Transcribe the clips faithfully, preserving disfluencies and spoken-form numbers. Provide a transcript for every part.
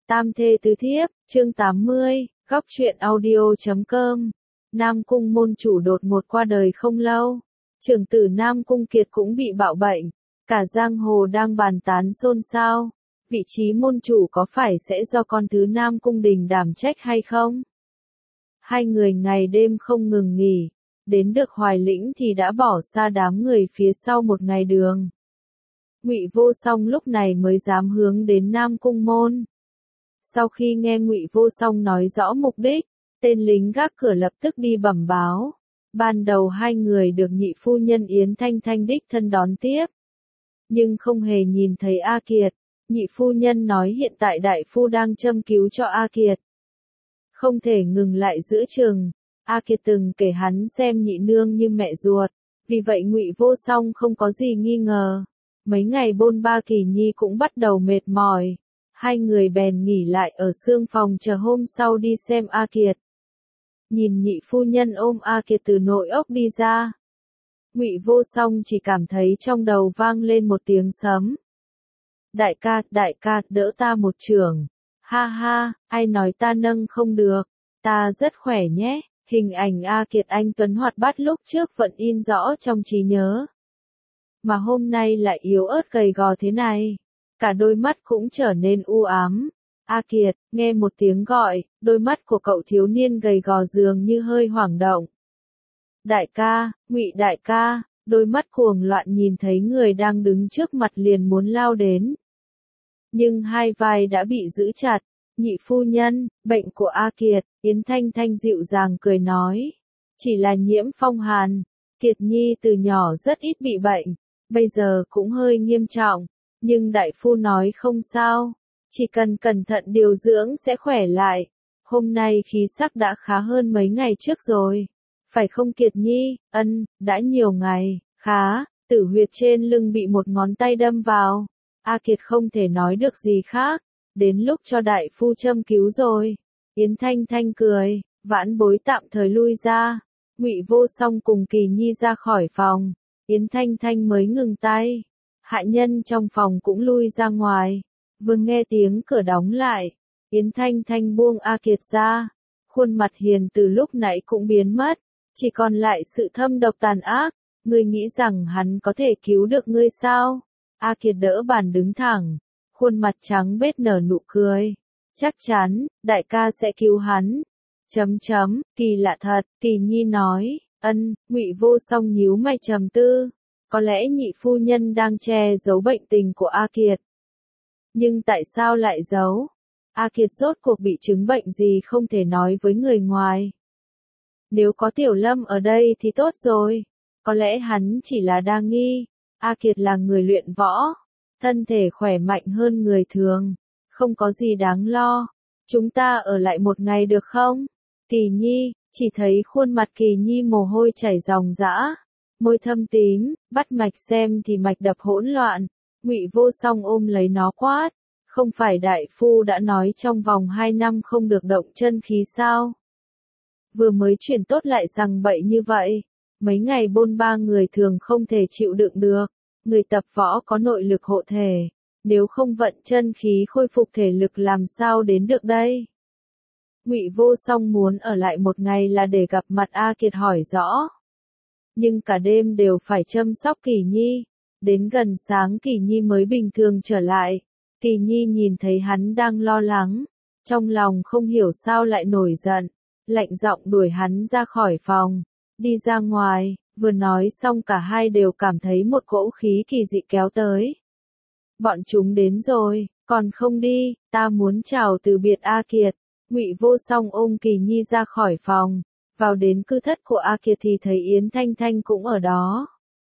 Tam thê tứ thiếp, chương tám mươi, góc truyện audio chấm com. Nam Cung môn chủ đột ngột qua đời không lâu. Trưởng tử Nam Cung Kiệt cũng bị bạo bệnh. Cả giang hồ đang bàn tán xôn xao. Vị trí môn chủ có phải sẽ do con thứ Nam Cung Đình đảm trách hay không? Hai người ngày đêm không ngừng nghỉ. Đến được Hoài Lĩnh thì đã bỏ xa đám người phía sau một ngày đường. Ngụy Vô Song lúc này mới dám hướng đến Nam Cung môn. Sau khi nghe Ngụy Vô Song nói rõ mục đích, tên lính gác cửa lập tức đi bẩm báo. Ban đầu hai người được nhị phu nhân Yến Thanh Thanh đích thân đón tiếp. Nhưng không hề nhìn thấy A Kiệt. Nhị phu nhân nói hiện tại đại phu đang châm cứu cho A Kiệt. Không thể ngừng lại giữa chừng. A Kiệt từng kể hắn xem nhị nương như mẹ ruột. Vì vậy Ngụy Vô Song không có gì nghi ngờ. Mấy ngày bôn ba Kỳ Nhi cũng bắt đầu mệt mỏi. Hai người bèn nghỉ lại ở xương phòng chờ hôm sau đi xem A Kiệt. Nhìn nhị phu nhân ôm A Kiệt từ nội ốc đi ra. Ngụy Vô Song chỉ cảm thấy trong đầu vang lên một tiếng sấm. Đại ca, đại ca, đỡ ta một chưởng. Ha ha, ai nói ta nâng không được. Ta rất khỏe nhé. Hình ảnh A Kiệt anh tuấn hoạt bát lúc trước vẫn in rõ trong trí nhớ. Mà hôm nay lại yếu ớt gầy gò thế này. Cả đôi mắt cũng trở nên u ám. A Kiệt, nghe một tiếng gọi, đôi mắt của cậu thiếu niên gầy gò dường như hơi hoảng động. Đại ca, Ngụy đại ca, đôi mắt cuồng loạn nhìn thấy người đang đứng trước mặt liền muốn lao đến. Nhưng hai vai đã bị giữ chặt. Nhị phu nhân, bệnh của A Kiệt, Yến Thanh Thanh dịu dàng cười nói. Chỉ là nhiễm phong hàn. Kiệt Nhi từ nhỏ rất ít bị bệnh, bây giờ cũng hơi nghiêm trọng. Nhưng đại phu nói không sao, chỉ cần cẩn thận điều dưỡng sẽ khỏe lại. Hôm nay khí sắc đã khá hơn mấy ngày trước rồi. Phải không Kiệt Nhi? Ân, đã nhiều ngày. Khá, tử huyệt trên lưng bị một ngón tay đâm vào. A Kiệt không thể nói được gì khác. Đến lúc cho đại phu châm cứu rồi. Yến Thanh Thanh cười, vãn bối tạm thời lui ra. Ngụy Vô Song cùng Kỳ Nhi ra khỏi phòng. Yến Thanh Thanh mới ngừng tay. Hạ nhân trong phòng cũng lui ra ngoài. Vừa nghe tiếng cửa đóng lại, Yến Thanh Thanh buông A Kiệt ra. Khuôn mặt hiền từ lúc nãy cũng biến mất. Chỉ còn lại sự thâm độc tàn ác. Ngươi nghĩ rằng hắn có thể cứu được ngươi sao? A Kiệt đỡ bàn đứng thẳng. Khuôn mặt trắng bết nở nụ cười. Chắc chắn, đại ca sẽ cứu hắn. Chấm chấm, kỳ lạ thật, Kỳ Nhi nói. Ân, Ngụy Vô Song nhíu mày trầm tư. Có lẽ nhị phu nhân đang che giấu bệnh tình của A Kiệt. Nhưng tại sao lại giấu? A Kiệt rốt cuộc bị chứng bệnh gì không thể nói với người ngoài. Nếu có Tiểu Lâm ở đây thì tốt rồi. Có lẽ hắn chỉ là đa nghi. A Kiệt là người luyện võ. Thân thể khỏe mạnh hơn người thường. Không có gì đáng lo. Chúng ta ở lại một ngày được không? Kỳ Nhi, chỉ thấy khuôn mặt Kỳ Nhi mồ hôi chảy ròng rã. Môi thâm tím, bắt mạch xem thì mạch đập hỗn loạn. Ngụy Vô Song ôm lấy nó quát. Không phải đại phu đã nói trong vòng hai năm không được động chân khí sao? Vừa mới chuyển tốt lại rằng bậy như vậy. Mấy ngày bôn ba người thường không thể chịu đựng được. Người tập võ có nội lực hộ thể. Nếu không vận chân khí khôi phục thể lực làm sao đến được đây? Ngụy Vô Song muốn ở lại một ngày là để gặp mặt A Kiệt hỏi rõ. Nhưng cả đêm đều phải chăm sóc Kỳ Nhi. Đến gần sáng Kỳ Nhi mới bình thường trở lại. Kỳ Nhi nhìn thấy hắn đang lo lắng. Trong lòng không hiểu sao lại nổi giận. Lạnh giọng đuổi hắn ra khỏi phòng. Đi ra ngoài, vừa nói xong cả hai đều cảm thấy một cỗ khí kỳ dị kéo tới. Bọn chúng đến rồi, còn không đi, ta muốn chào từ biệt A Kiệt. Ngụy Vô Song ôm Kỳ Nhi ra khỏi phòng. Vào đến cư thất của A Kiệt thì thấy Yến Thanh Thanh cũng ở đó.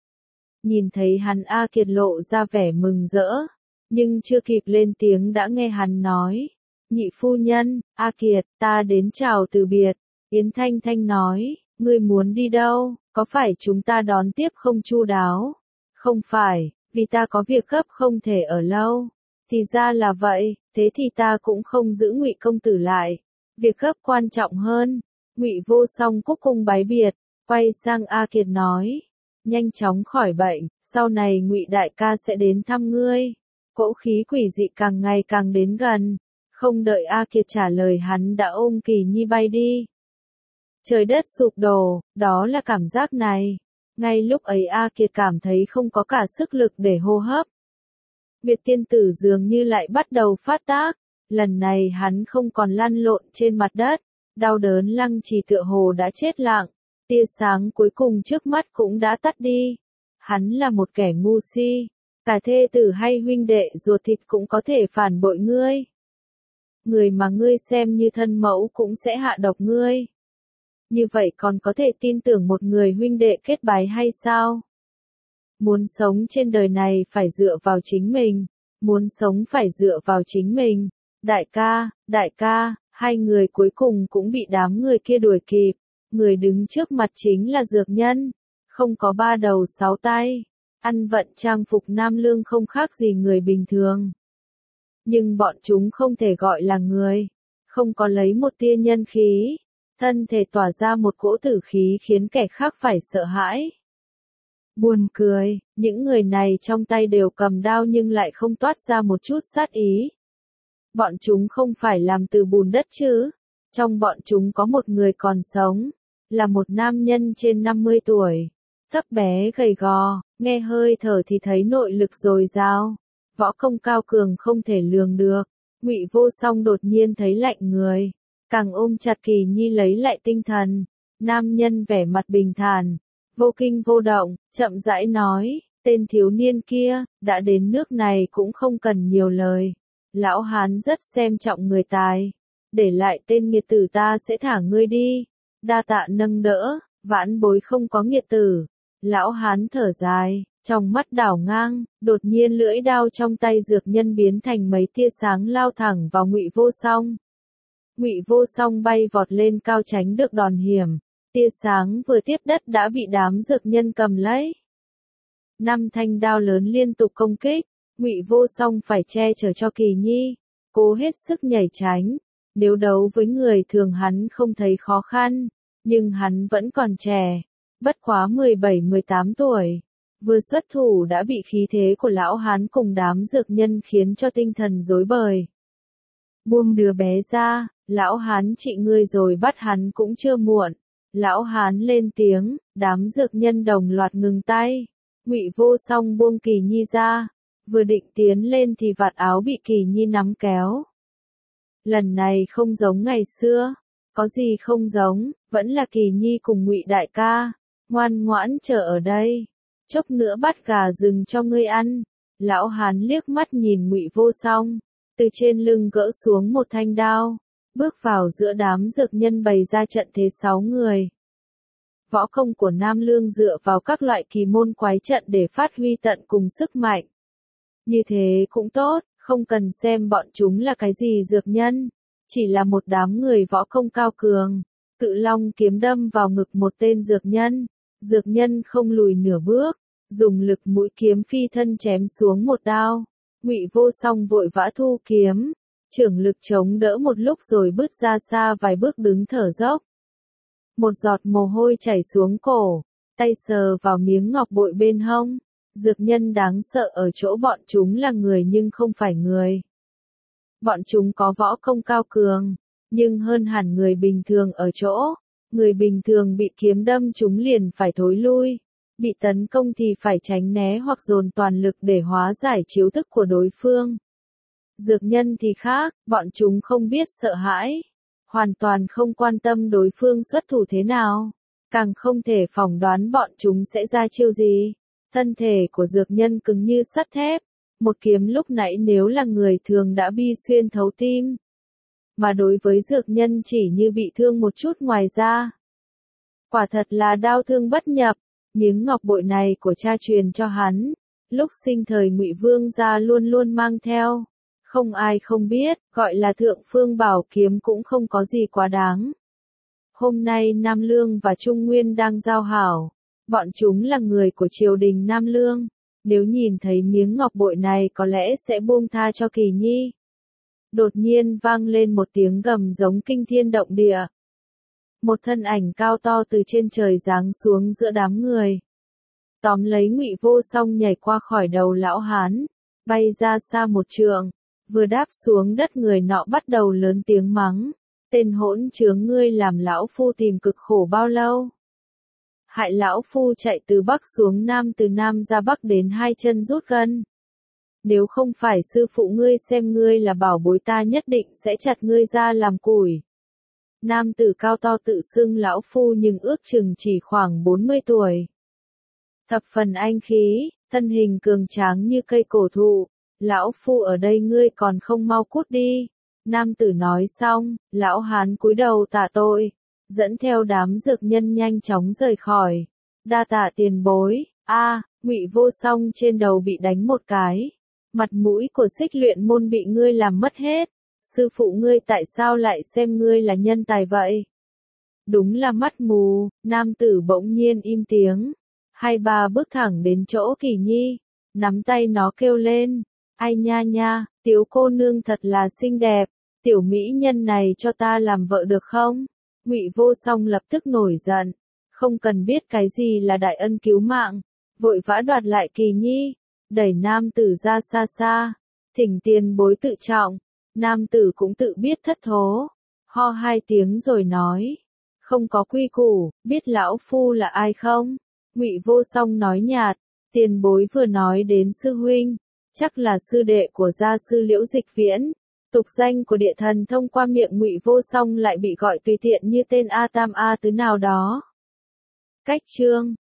Nhìn thấy hắn A Kiệt lộ ra vẻ mừng rỡ. Nhưng chưa kịp lên tiếng đã nghe hắn nói. Nhị phu nhân, A Kiệt, ta đến chào từ biệt. Yến Thanh Thanh nói, ngươi muốn đi đâu, có phải chúng ta đón tiếp không chu đáo? Không phải, vì ta có việc gấp không thể ở lâu. Thì ra là vậy, thế thì ta cũng không giữ Ngụy công tử lại. Việc gấp quan trọng hơn. Ngụy Vô Song cúc cung bái biệt, quay sang A Kiệt nói, nhanh chóng khỏi bệnh, sau này Ngụy đại ca sẽ đến thăm ngươi. Cỗ khí quỷ dị càng ngày càng đến gần. Không đợi A Kiệt trả lời hắn đã ôm Kỳ Nhi bay đi. Trời đất sụp đổ, đó là cảm giác này. Ngay lúc ấy A Kiệt cảm thấy không có cả sức lực để hô hấp. Việt tiên tử dường như lại bắt đầu phát tác. Lần này hắn không còn lăn lộn trên mặt đất. Đau đớn lăng trì tựa hồ đã chết lặng. Tia sáng cuối cùng trước mắt cũng đã tắt đi. Hắn là một kẻ ngu si. Cả thê tử hay huynh đệ ruột thịt cũng có thể phản bội ngươi. Người mà ngươi xem như thân mẫu cũng sẽ hạ độc ngươi. Như vậy còn có thể tin tưởng một người huynh đệ kết bái hay sao? Muốn sống trên đời này phải dựa vào chính mình. Muốn sống phải dựa vào chính mình. Đại ca, đại ca, hai người cuối cùng cũng bị đám người kia đuổi kịp. Người đứng trước mặt chính là dược nhân. Không có ba đầu sáu tay. Ăn vận trang phục nam lương không khác gì người bình thường. Nhưng bọn chúng không thể gọi là người. Không có lấy một tia nhân khí. Thân thể tỏa ra một cỗ tử khí khiến kẻ khác phải sợ hãi. Buồn cười, những người này trong tay đều cầm đao nhưng lại không toát ra một chút sát ý. Bọn chúng không phải làm từ bùn đất chứ. Trong bọn chúng có một người còn sống. Là một nam nhân trên năm mươi tuổi. Thấp bé gầy gò, nghe hơi thở thì thấy nội lực dồi dào. Võ công cao cường không thể lường được. Ngụy Vô Song đột nhiên thấy lạnh người. Càng ôm chặt Kỳ Nhi lấy lại tinh thần. Nam nhân vẻ mặt bình thản. Vô kinh vô động, chậm rãi nói. Tên thiếu niên kia, đã đến nước này cũng không cần nhiều lời. Lão Hán rất xem trọng người tài. Để lại tên nghiệt tử ta sẽ thả ngươi đi. Đa tạ nâng đỡ, vãn bối không có nghiệt tử. Lão Hán thở dài, trong mắt đảo ngang, đột nhiên lưỡi đao trong tay dược nhân biến thành mấy tia sáng lao thẳng vào Ngụy Vô Song. Ngụy Vô Song bay vọt lên cao tránh được đòn hiểm, tia sáng vừa tiếp đất đã bị đám dược nhân cầm lấy. Năm thanh đao lớn liên tục công kích, Ngụy Vô Song phải che chở cho Kỳ Nhi, cố hết sức nhảy tránh. Nếu đấu với người thường hắn không thấy khó khăn, nhưng hắn vẫn còn trẻ. Bất quá mười bảy mười tám tuổi, vừa xuất thủ đã bị khí thế của lão hán cùng đám dược nhân khiến cho tinh thần rối bời. Buông đứa bé ra, lão hán trị ngươi rồi bắt hắn cũng chưa muộn. Lão hán lên tiếng, đám dược nhân đồng loạt ngừng tay. Ngụy Vô Song buông Kỳ Nhi ra, vừa định tiến lên thì vạt áo bị Kỳ Nhi nắm kéo. Lần này không giống ngày xưa, có gì không giống, vẫn là Kỳ Nhi cùng Ngụy đại ca. Ngoan ngoãn chờ ở đây, chốc nữa bắt gà rừng cho ngươi ăn. Lão hán liếc mắt nhìn Ngụy Vô Song, từ trên lưng gỡ xuống một thanh đao, bước vào giữa đám dược nhân bày ra trận thế sáu người. Võ công của Nam Lương dựa vào các loại kỳ môn quái trận để phát huy tận cùng sức mạnh. Như thế cũng tốt, không cần xem bọn chúng là cái gì dược nhân, chỉ là một đám người võ công cao cường. Cự long kiếm đâm vào ngực một tên dược nhân. Dược nhân không lùi nửa bước, dùng lực mũi kiếm phi thân chém xuống một đao. Ngụy Vô Song vội vã thu kiếm, trưởng lực chống đỡ một lúc rồi bước ra xa vài bước đứng thở dốc. Một giọt mồ hôi chảy xuống cổ, tay sờ vào miếng ngọc bội bên hông. Dược nhân đáng sợ ở chỗ bọn chúng là người nhưng không phải người. Bọn chúng có võ công cao cường, nhưng hơn hẳn người bình thường ở chỗ. Người bình thường bị kiếm đâm chúng liền phải thối lui, bị tấn công thì phải tránh né hoặc dồn toàn lực để hóa giải chiêu thức của đối phương. Dược nhân thì khác, bọn chúng không biết sợ hãi, hoàn toàn không quan tâm đối phương xuất thủ thế nào, càng không thể phỏng đoán bọn chúng sẽ ra chiêu gì. Thân thể của dược nhân cứng như sắt thép, một kiếm lúc nãy nếu là người thường đã bi xuyên thấu tim. Mà đối với dược nhân chỉ như bị thương một chút ngoài ra. Quả thật là đau thương bất nhập, miếng ngọc bội này của cha truyền cho hắn, lúc sinh thời Ngụy Vương gia luôn luôn mang theo. Không ai không biết, gọi là thượng phương bảo kiếm cũng không có gì quá đáng. Hôm nay Nam Lương và Trung Nguyên đang giao hảo, bọn chúng là người của triều đình Nam Lương, nếu nhìn thấy miếng ngọc bội này có lẽ sẽ buông tha cho Kỳ Nhi. Đột nhiên vang lên một tiếng gầm giống kinh thiên động địa. Một thân ảnh cao to từ trên trời giáng xuống giữa đám người. Tóm lấy Ngụy Vô Song nhảy qua khỏi đầu lão hán, bay ra xa một trượng, Vừa đáp xuống đất người nọ bắt đầu lớn tiếng mắng. Tên hỗn trướng ngươi làm lão phu tìm cực khổ bao lâu? Hại lão phu chạy từ Bắc xuống Nam, từ Nam ra Bắc đến hai chân rút gân. Nếu không phải sư phụ ngươi xem ngươi là bảo bối ta nhất định sẽ chặt ngươi ra làm củi. Nam tử cao to tự xưng lão phu nhưng ước chừng chỉ khoảng bốn mươi tuổi. Thập phần anh khí, thân hình cường tráng như cây cổ thụ. Lão phu ở đây ngươi còn không mau cút đi. Nam tử nói xong, lão hán cúi đầu tạ tội, dẫn theo đám dược nhân nhanh chóng rời khỏi. Đa tạ tiền bối. A, Ngụy Vô Song trên đầu bị đánh một cái. Mặt mũi của Xích Luyện môn bị ngươi làm mất hết. Sư phụ ngươi tại sao lại xem ngươi là nhân tài vậy? Đúng là mắt mù. Nam tử bỗng nhiên im tiếng. Hai ba bước thẳng đến chỗ Kỳ Nhi, nắm tay nó kêu lên. Ai nha nha, tiểu cô nương thật là xinh đẹp. Tiểu mỹ nhân này cho ta làm vợ được không? Ngụy Vô Song lập tức nổi giận. Không cần biết cái gì là đại ân cứu mạng. Vội vã đoạt lại Kỳ Nhi. Đẩy nam tử ra xa xa. Thỉnh tiền bối tự trọng. Nam tử cũng tự biết thất thố. Ho hai tiếng rồi nói. Không có quy củ, biết lão phu là ai không? Ngụy Vô Song nói nhạt. Tiền bối vừa nói đến sư huynh. Chắc là sư đệ của gia sư Liễu Dịch Viễn. Tục danh của địa thần thông qua miệng Ngụy Vô Song lại bị gọi tùy tiện như tên A Tam A Tứ nào đó. Cách chương